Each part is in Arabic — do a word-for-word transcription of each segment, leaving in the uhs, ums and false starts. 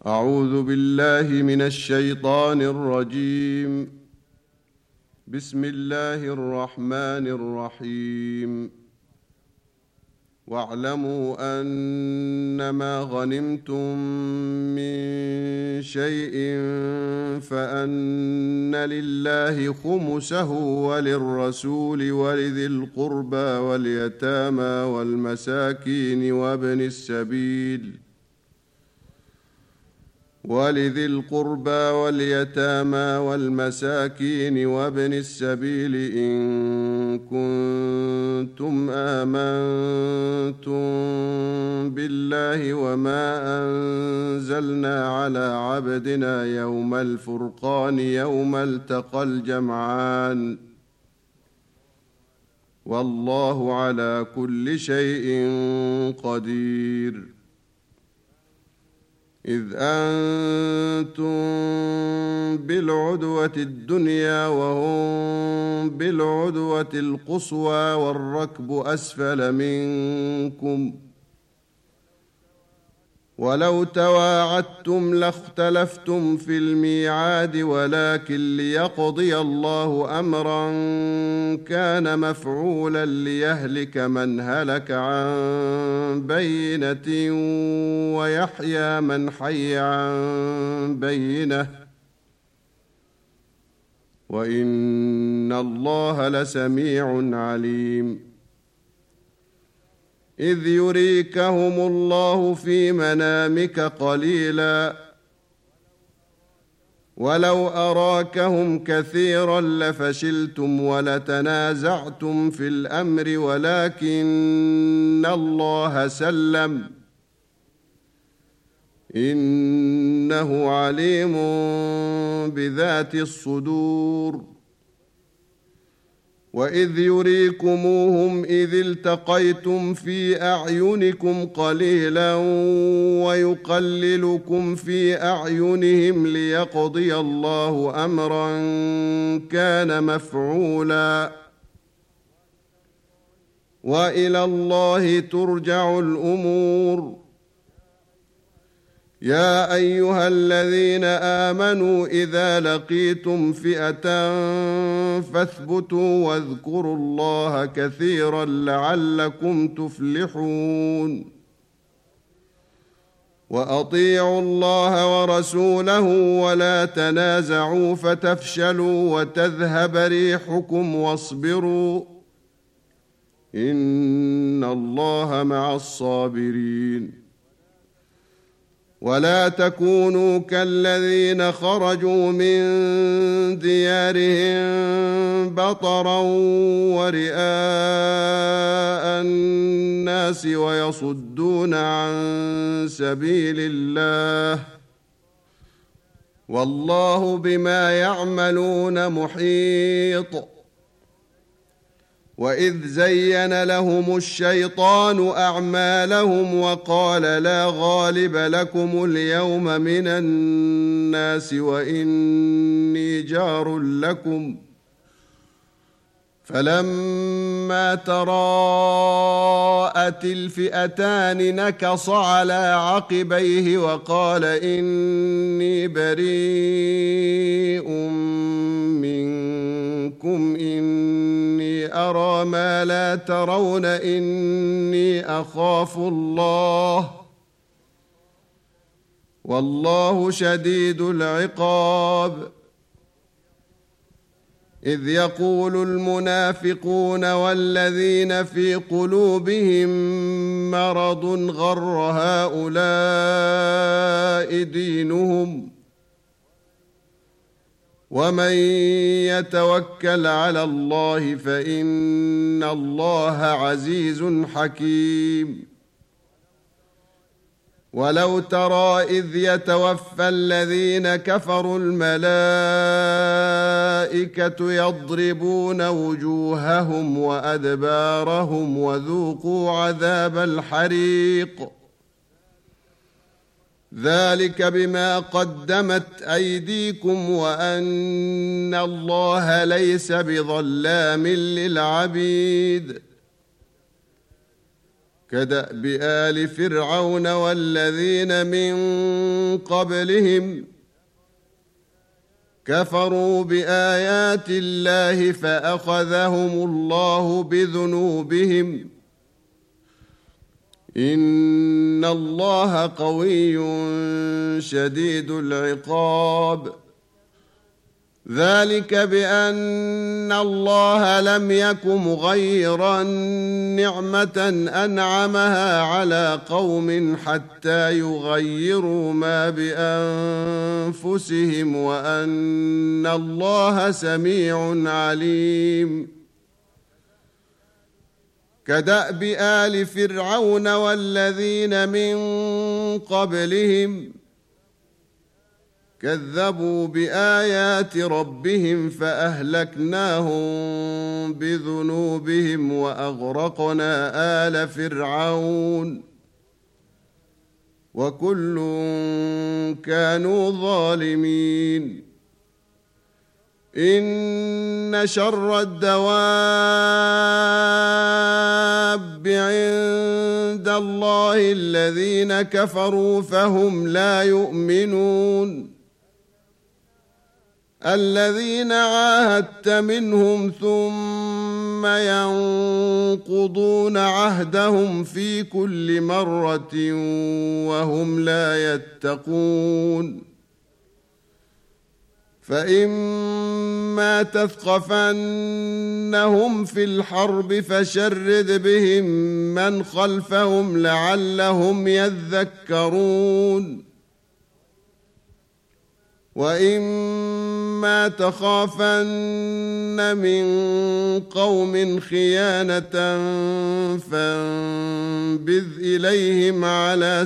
أعوذ بالله من الشيطان الرجيم. بسم الله الرحمن الرحيم. واعلموا أنما غنمتم من شيء فأن لله خمسه وللرسول ولذي القربى واليتامى والمساكين وابن السبيل ولذي القربى واليتامى والمساكين وابن السبيل إن كنتم آمنتم بالله وما أنزلنا على عبدنا يوم الفرقان يوم التقى الجمعان والله على كل شيء قدير. إذ أنتم بالعدوة الدنيا وهم بالعدوة القصوى والركب أسفل منكم ولو تواعدتم لاختلفتم في الميعاد ولكن ليقضي الله أمرا كان مفعولا ليهلك من هلك عن بينة ويحيى من حي عن بينة وإن الله لسميع عليم. إذ يريكهم الله في منامك قليلا ولو أراكهم كثيرا لفشلتم ولتنازعتم في الأمر ولكن الله سلم إنه عليم بذات الصدور. وإذ يريكموهم إذ التقيتم في أعينكم قليلا ويقللكم في أعينهم ليقضي الله أمرا كان مفعولا وإلى الله ترجع الأمور. يا أيها الذين آمنوا إذا لقيتم فئة فاثبتوا واذكروا الله كثيرا لعلكم تفلحون. وأطيعوا الله ورسوله ولا تنازعوا فتفشلوا وتذهب ريحكم واصبروا إن الله مع الصابرين. ولا تكونوا كالذين خرجوا من ديارهم بطرا ورئاء الناس ويصدون عن سبيل الله والله بما يعملون محيط. وإذ زين لهم الشيطان أعمالهم وقال لا غالب لكم اليوم من الناس وإني جار لكم فلما تراءت الفئتان نكص على عقبيه وقال إني بريء منكم إني أرى ما لا ترون إني أخاف الله والله شديد العقاب. إذ يقول المنافقون والذين في قلوبهم مرض غر هؤلاء دينهم ومن يتوكل على الله فإن الله عزيز حكيم. ولو ترى إذ يتوفى الذين كفروا الملائكة يضربون وجوههم وأدبارهم وذوقوا عذاب الحريق ذلك بما قدمت أيديكم وأن الله ليس بظلام للعبيد. كدأب آل فرعون والذين من قبلهم كفروا بآيات الله فأخذهم الله بذنوبهم إن الله قوي شديد العقاب ذلك بأن الله لم يك مغيرا نعمة أنعمها على قوم حتى يغيروا ما بأنفسهم وأن الله سميع عليم كدأب آل فرعون والذين من قبلهم كذبوا بآيات ربهم فأهلكناهم بذنوبهم وأغرقنا آل فرعون وكل كانوا ظالمين إن شر الدواب عند الله الذين كفروا فهم لا يؤمنون الذين عاهدت منهم ثم ينقضون عهدهم في كل مرة وهم لا يتقون فإما تثقفنهم في الحرب فشرد بهم من خلفهم لعلهم يذكرون وإما تخافن من قوم خيانة فانبذ إليهم على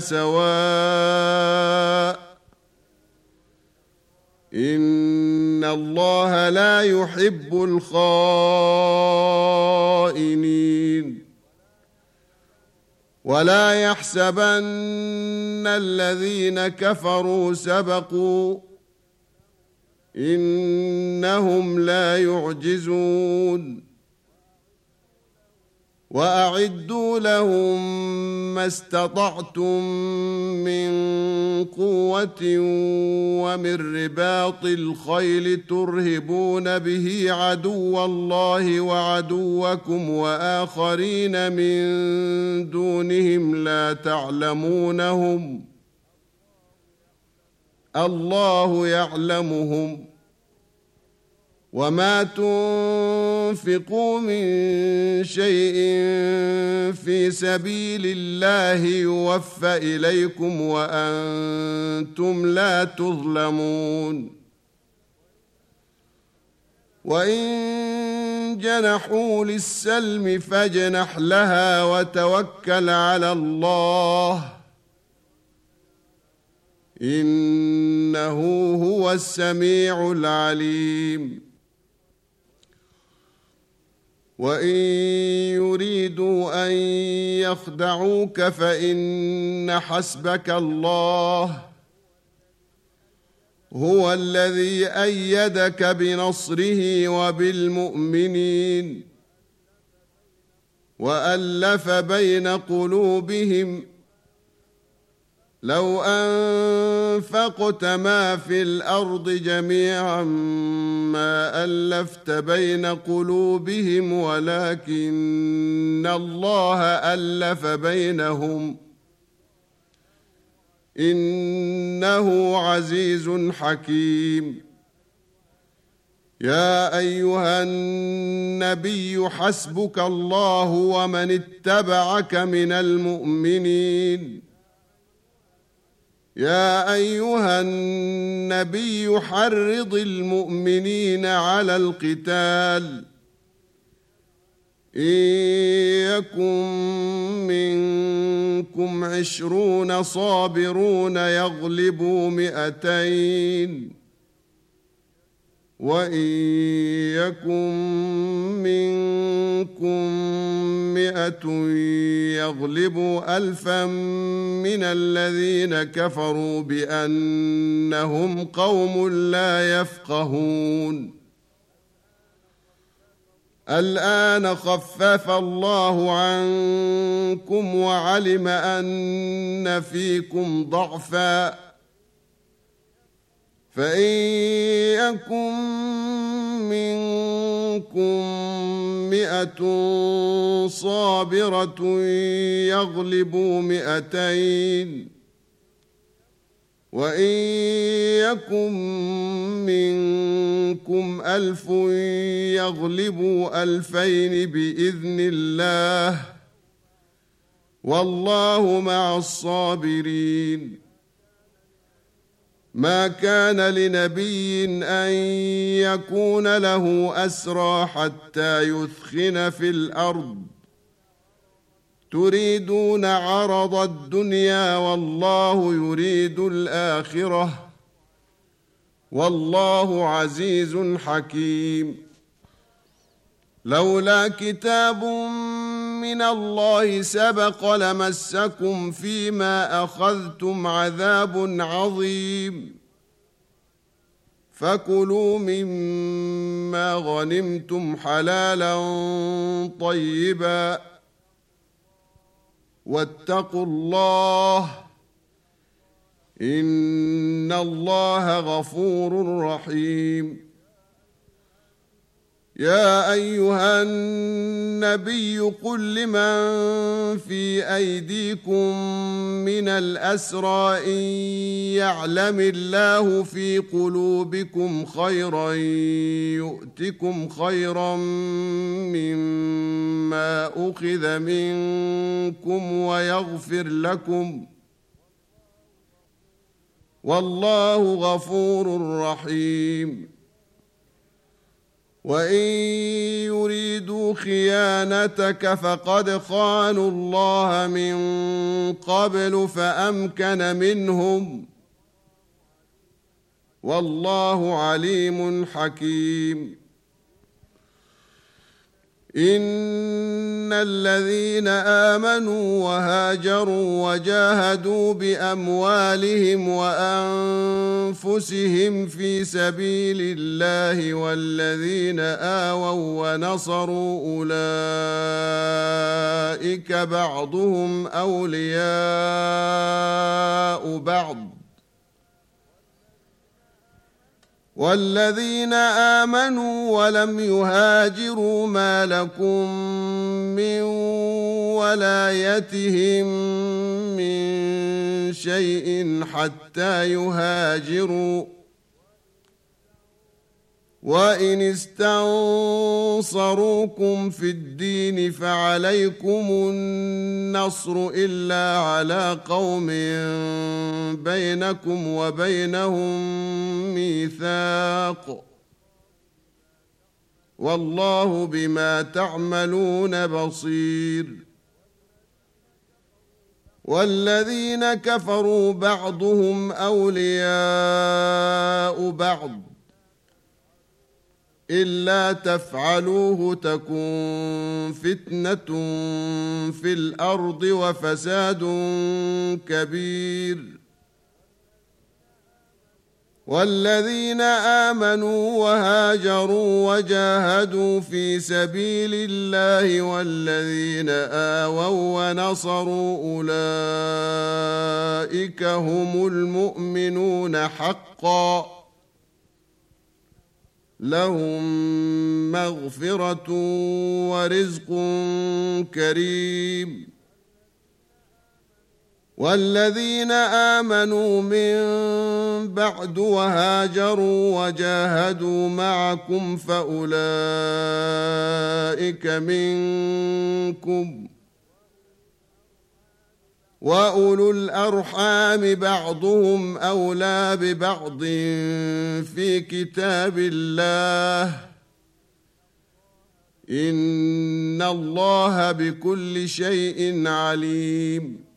سواء إن الله لا يحب الخائنين ولا يحسبن الذين كفروا سبقوا إنهم لا يعجزون وأعدوا لهم ما استطعتم من قوة ومن رباط الخيل ترهبون به عدو الله وعدوكم وآخرين من دونهم لا تعلمونهم الله يعلمهم وما تنفقوا من شيء في سبيل الله يوفى إليكم وأنتم لا تظلمون وإن جنحوا للسلم فاجنح لها وتوكل على الله إنه هو السميع العليم وإن يريدوا أن يخدعوك فإن حسبك الله هو الذي أيدك بنصره وبالمؤمنين وألف بين قلوبهم لو أنفقت ما في الأرض جميعا ما ألفت بين قلوبهم ولكن الله ألف بينهم إنه عزيز حكيم يا أيها النبي حسبك الله ومن اتبعك من المؤمنين يا أيها النبي حرض المؤمنين على القتال إن يكن منكم عشرون صابرون يغلبوا مئتين وإن يكن منكم مئة يغلبوا ألفا من الذين كفروا بأنهم قوم لا يفقهون الآن خفف الله عنكم وعلم أن فيكم ضعفا فإن يكن منكم مئة صابرة يغلبوا مئتين وإن يكن منكم ألف يغلبوا ألفين بإذن الله والله مع الصابرين. ما كان لنبي أن يكون له أسرى حتى يثخن في الأرض تريدون عرض الدنيا والله يريد الآخرة والله عزيز حكيم. لولا كتاب من الله سبق لمسكم فيما أخذتم عذاب عظيم فكلوا مما غنمتم حلالا طيبا واتقوا الله إن الله غفور رحيم. يا أيها النبي قل لمن في أيديكم من الأسرى إن يعلم الله في قلوبكم خيرا يؤتكم خيرا مما أخذ منكم ويغفر لكم والله غفور رحيم. وإن يريدوا خيانتك فقد خانوا الله من قبل فأمكن منهم والله عليم حكيم. إن الذين آمنوا وهاجروا وجاهدوا بأموالهم وأنفسهم في سبيل الله والذين آووا ونصروا أولئك بعضهم أولياء بعض والذين آمنوا ولم يهاجروا ما لكم من ولايتهم من شيء حتى يهاجروا وإن استنصروكم في الدين فعليكم النصر إلا على قوم بينكم وبينهم ميثاق والله بما تعملون بصير. والذين كفروا بعضهم أولياء بعض إلا تفعلوه تكن فتنة في الأرض وفساد كبير. والذين آمنوا وهاجروا وجاهدوا في سبيل الله والذين آووا ونصروا أولئك هم المؤمنون حقا لهم مغفرة ورزق كريم. والذين آمنوا من بعد وهاجروا وجاهدوا معكم فأولئك منكم وأولو الأرحام بعضهم أولى ببعض في كتاب الله إن الله بكل شيء عليم.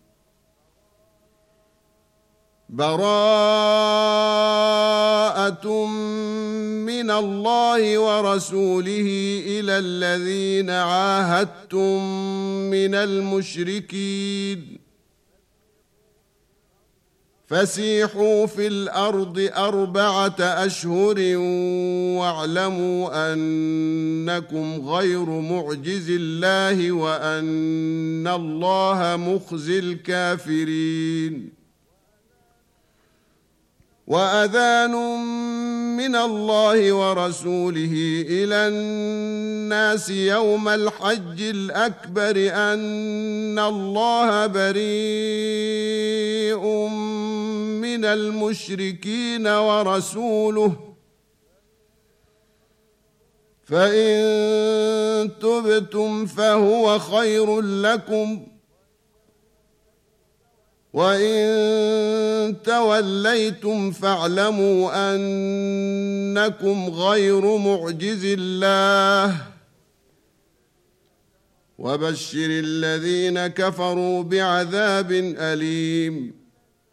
براءة من الله ورسوله إلى الذين عاهدتم من المشركين فسيحوا في الأرض أربعة أشهر واعلموا أنكم غير معجز الله وأن الله مخزي الكافرين. وأذان من الله ورسوله إلى الناس يوم الحج الأكبر أن الله بريء من المشركين ورسوله فإن تبتم فهو خير لكم وإن توليتم فاعلموا أنكم غير معجز الله وبشر الذين كفروا بعذاب أليم.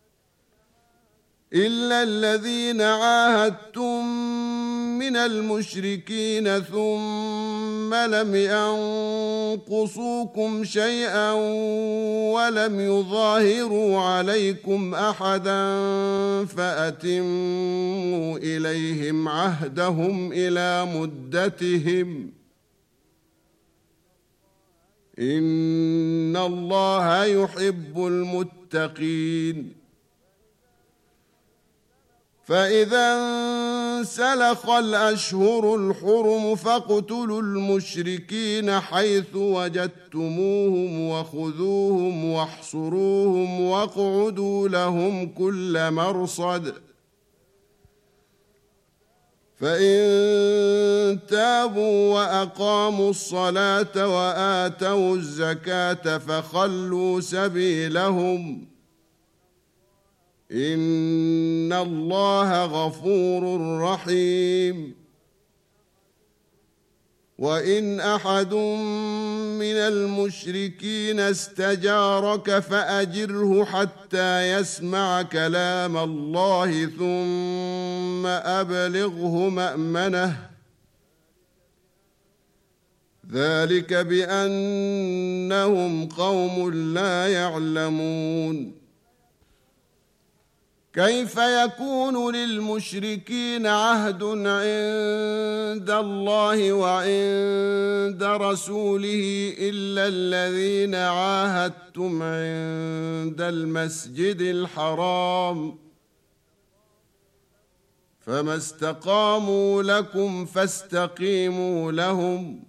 إلا الذين عاهدتم من المشركين ثم لم ينقصوكم شيئا ولم يظاهروا عليكم أحدا فأتموا إليهم عهدهم إلى مدتهم إن الله يحب المتقين. فإذا انسلخ الأشهر الحرم فاقتلوا المشركين حيث وجدتموهم وخذوهم واحصروهم واقعدوا لهم كل مرصد فإن تابوا وأقاموا الصلاة وآتوا الزكاة فخلوا سبيلهم إن الله غفور رحيم. وإن أحد من المشركين استجارك فأجره حتى يسمع كلام الله ثم أبلغه مأمنه ذلك بأنهم قوم لا يعلمون. كيف يكون للمشركين عهد عند الله وعند رسوله إلا الذين عاهدتم عند المسجد الحرام فما استقاموا لكم فاستقيموا لهم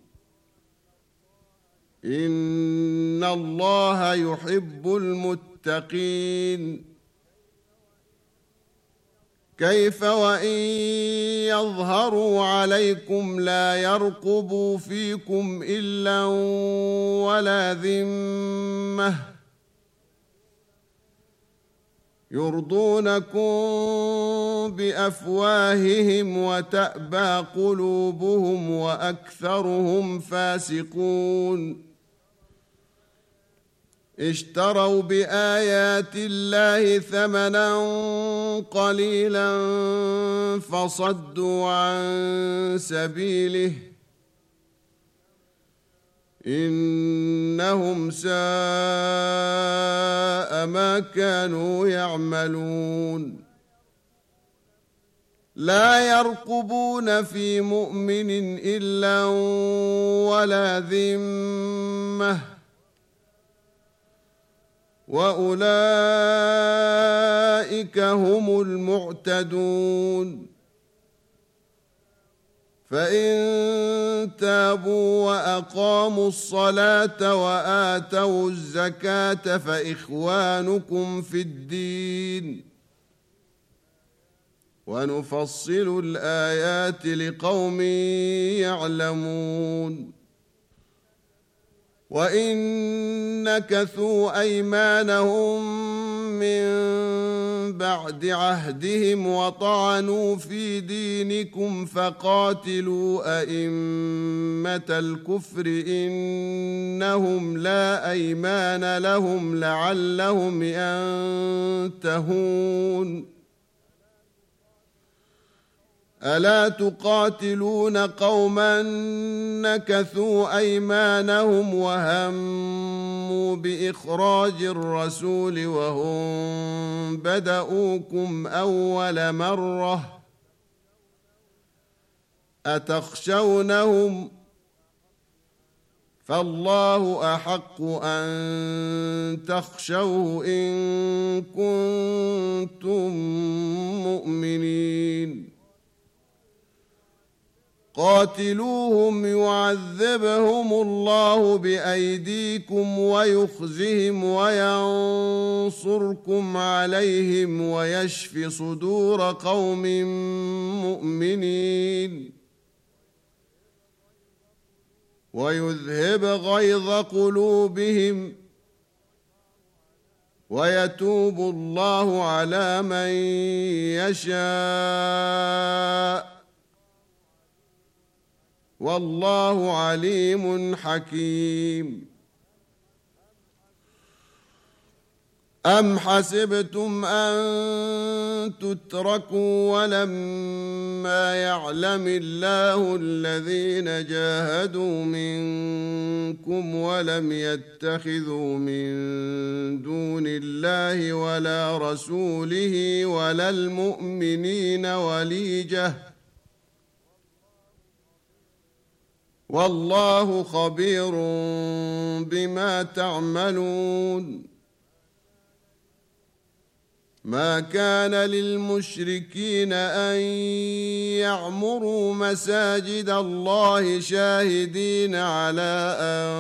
إن الله يحب المتقين. كيف وإن يظهروا عليكم لا يرقبوا فيكم إلا ولا ذمة يرضونكم بأفواههم وتأبى قلوبهم وأكثرهم فاسقون. اشتروا بآيات الله ثمنا قليلا فصدوا عن سبيله إنهم ساء ما كانوا يعملون. لا يرقبون في مؤمن إلا ولا ذمة وأولئك هم المعتدون. فإن تابوا وأقاموا الصلاة وآتوا الزكاة فإخوانكم في الدين ونفصل الآيات لقوم يعلمون. وإن نكثوا أيمانهم من بعد عهدهم وطعنوا في دينكم فقاتلوا أئمة الكفر إنهم لا أيمان لهم لعلهم ينتهون. ألا تقاتلون قوما نكثوا أيمانهم وهموا بإخراج الرسول وهم بدؤوكم أول مرة أتخشونهم فالله أحق أن تخشوه إن كنتم مؤمنين قاتلوهم يعذبهم الله بأيديكم ويخزهم وينصركم عليهم ويشف صدور قوم مؤمنين ويذهب غيظ قلوبهم ويتوب الله على من يشاء والله عليم حكيم أم حسبتم أن تتركوا ولما يعلم الله الذين جاهدوا منكم ولم يتخذوا من دون الله ولا رسوله ولا المؤمنين وليجة والله خبير بما تعملون ما كان للمشركين أن يعمروا مساجد الله شاهدين على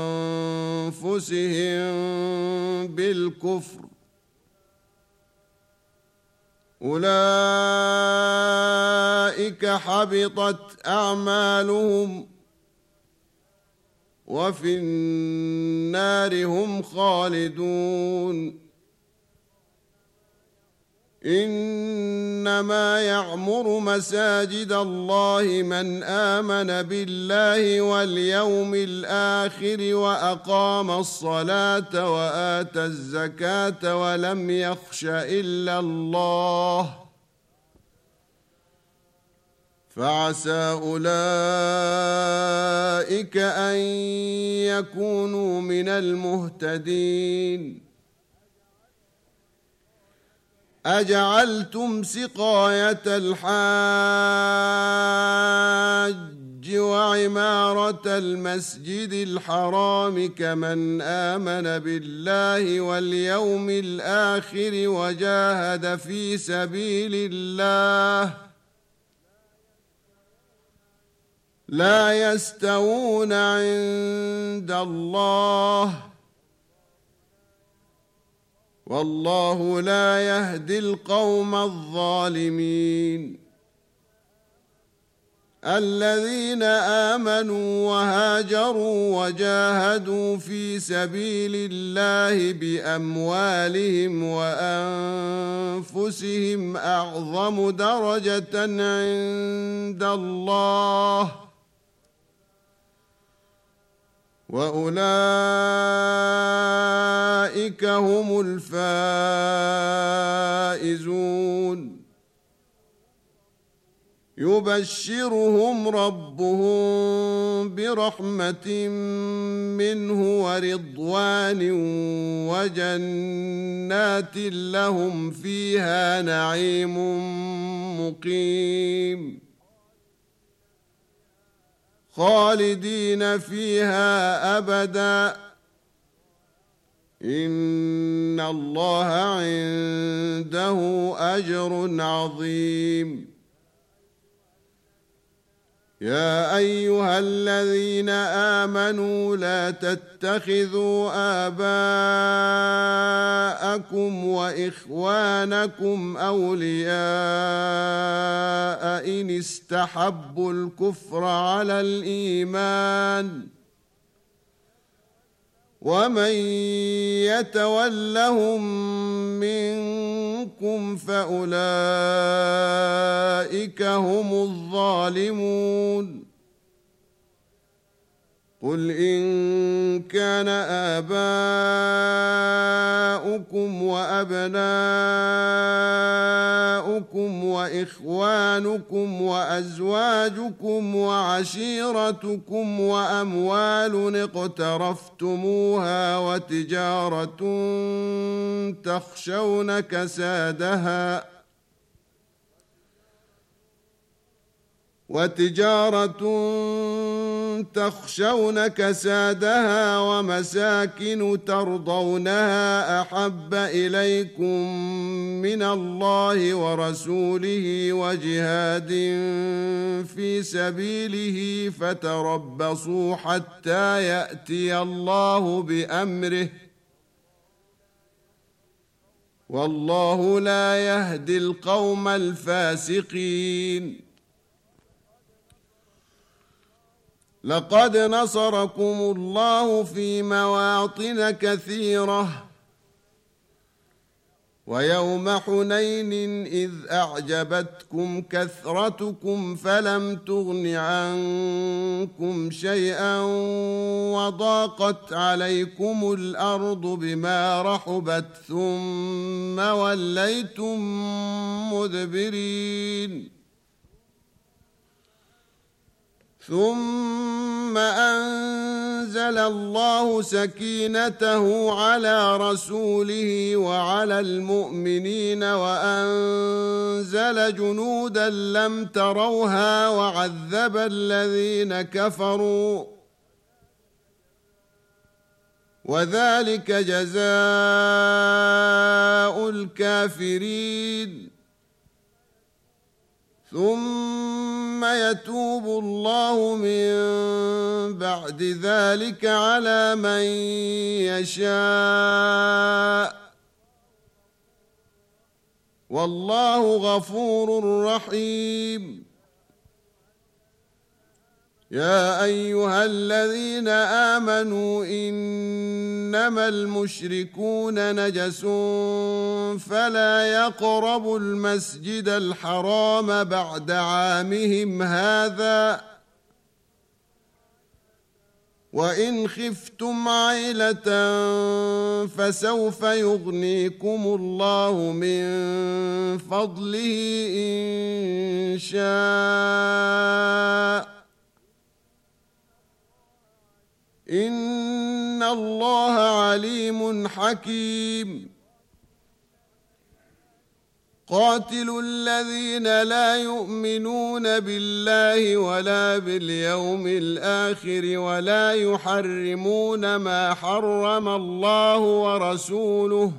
أنفسهم بالكفر أولئك حبطت أعمالهم وفي النار هم خالدون إنما يعمر مساجد الله من آمن بالله واليوم الآخر وأقام الصلاة وآتى الزكاة ولم يخش إلا الله فعسى أولئك أن يكونوا من المهتدين أجعلتم سقاية الحاج وعمارة المسجد الحرام كمن آمن بالله واليوم الآخر وجاهد في سبيل الله لا يستوون عند الله والله لا يهدي القوم الظالمين الذين آمنوا وهاجروا وجاهدوا في سبيل الله بأموالهم وأنفسهم أعظم درجة عند الله وأولئك هم الفائزون يبشرهم ربهم برحمة منه ورضوان وجنات لهم فيها نعيم مقيم خالدين فيها أبدا إن الله عنده أجر عظيم يا أيها الذين آمنوا لا تتخذوا آباءكم وإخوانكم أولياء إن استحبوا الكفر على الإيمان ومن يتولهم منكم فأولئك هم الظالمون قل إن كان آباؤكم وأبناؤكم آباؤكم وإخوانكم وأزواجكم وعشيرتكم وأموال اقترفتموها وتجارة تخشون كسادها وتجارة تخشون كسادها ومساكن ترضونها أحب إليكم من الله ورسوله وجهاد في سبيله فتربصوا حتى يأتي الله بأمره والله لا يهدي القوم الفاسقين. لقد نصركم الله في مواطن كثيرة ويوم حنين إذ أعجبتكم كثرتكم فلم تغن عنكم شيئا وضاقت عليكم الأرض بما رحبت ثم وليتم مدبرين. ثم أنزل الله سكينته على رسوله وعلى المؤمنين وأنزل جنودا لم تروها وعذب الذين كفروا وذلك جزاء الكافرين. ثم يتوب الله من بعد ذلك على من يشاء والله غفور رحيم. يا أيها الذين آمنوا إنما المشركون نجس فلا يقربوا المسجد الحرام بعد عامهم هذا وإن خفتم عيلة فسوف يغنيكم الله من فضله إن شاء إن الله عليم حكيم. قاتلوا الذين لا يؤمنون بالله ولا باليوم الآخر ولا يحرمون ما حرم الله ورسوله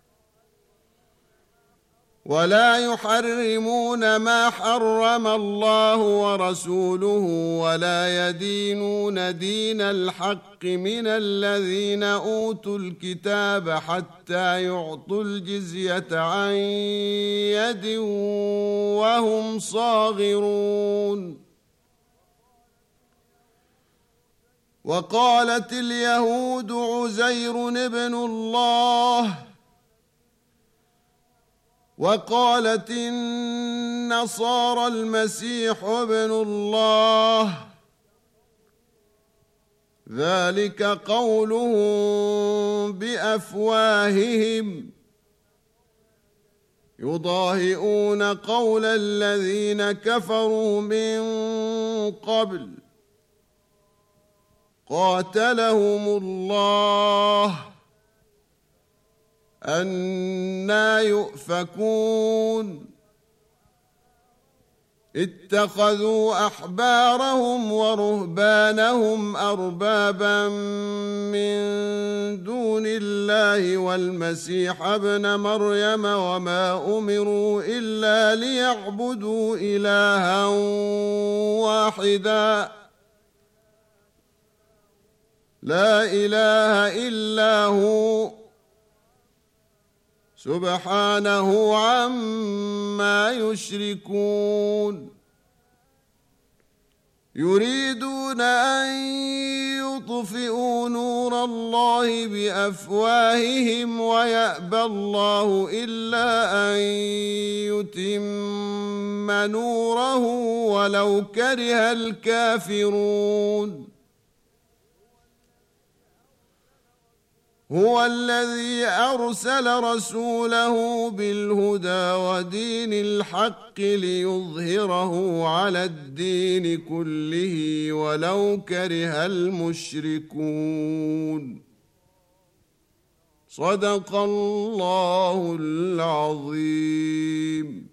ولا يحرمون ما حرم الله ورسوله ولا يدينون دين الحق من الذين أوتوا الكتاب حتى يعطوا الجزية عن يد وهم صاغرون. وقالت اليهود عزير ابن الله وقالت النصارى المسيح ابن الله ذلك قولهم بأفواههم يضاهئون قول الذين كفروا من قبل قاتلهم الله أنى يؤفكون. اتخذوا أحبارهم ورهبانهم أربابا من دون الله والمسيح ابن مريم وما أمروا إلا ليعبدوا إلها واحدا لا إله إلا هو سبحانه عما يشركون. يريدون أن يطفئوا نور الله بأفواههم ويأبى الله إلا أن يتم نوره ولو كره الكافرون. هو الذي أرسل رسوله بالهدى ودين الحق ليظهره على الدين كله ولو كره المشركون. صدق الله العظيم.